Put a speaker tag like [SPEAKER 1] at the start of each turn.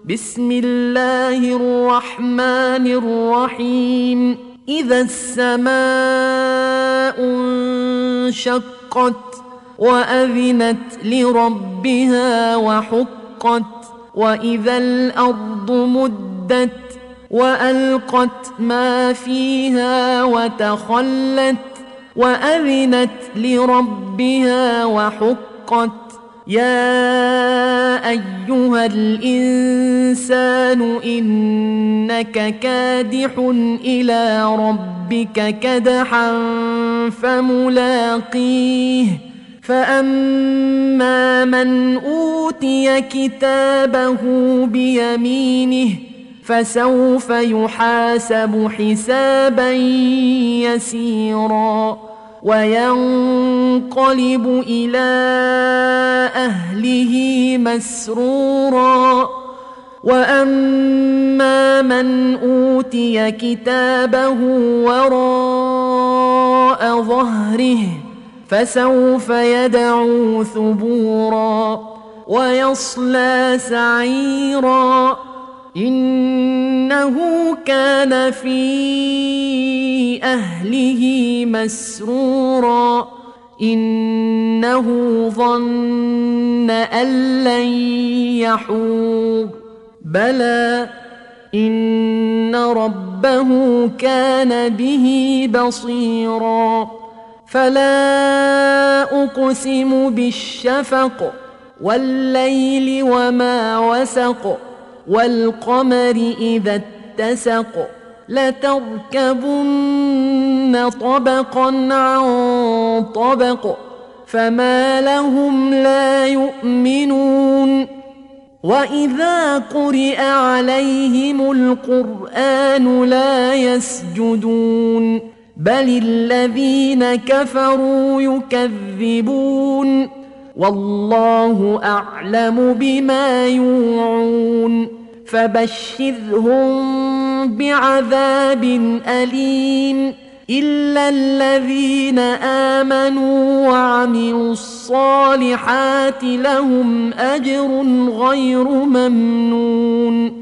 [SPEAKER 1] بسم الله الرحمن الرحيم إذا السماء انشقت وأذنت لربها وحقت وإذا الأرض مدت وألقت ما فيها وتخلت وأذنت لربها وحقت يا أيها الإنسان إنك كادح إلى ربك كدحا فملاقيه فأما من أوتي كتابه بيمينه فسوف يحاسب حسابا يسيرا وينقلب إلى أهله مسرورا وأما من أوتي كتابه وراء ظهره فسوف يدعو ثبورا ويصلى سعيرا إنه كان في أهله مسرورا إنه ظن أن لن يحور بلى إن ربه كان به بصيرا فلا أقسم بالشفق والليل وما وسق والقمر إذا اتسق لتركبن طبقا عن طبق فما لهم لا يؤمنون وإذا قرئ عليهم القرآن لا يسجدون بل الذين كفروا يكذبون والله أعلم بما يوعون فبشرهم بعذاب أليم إلا الذين آمنوا وعملوا الصالحات لهم أجر غير ممنون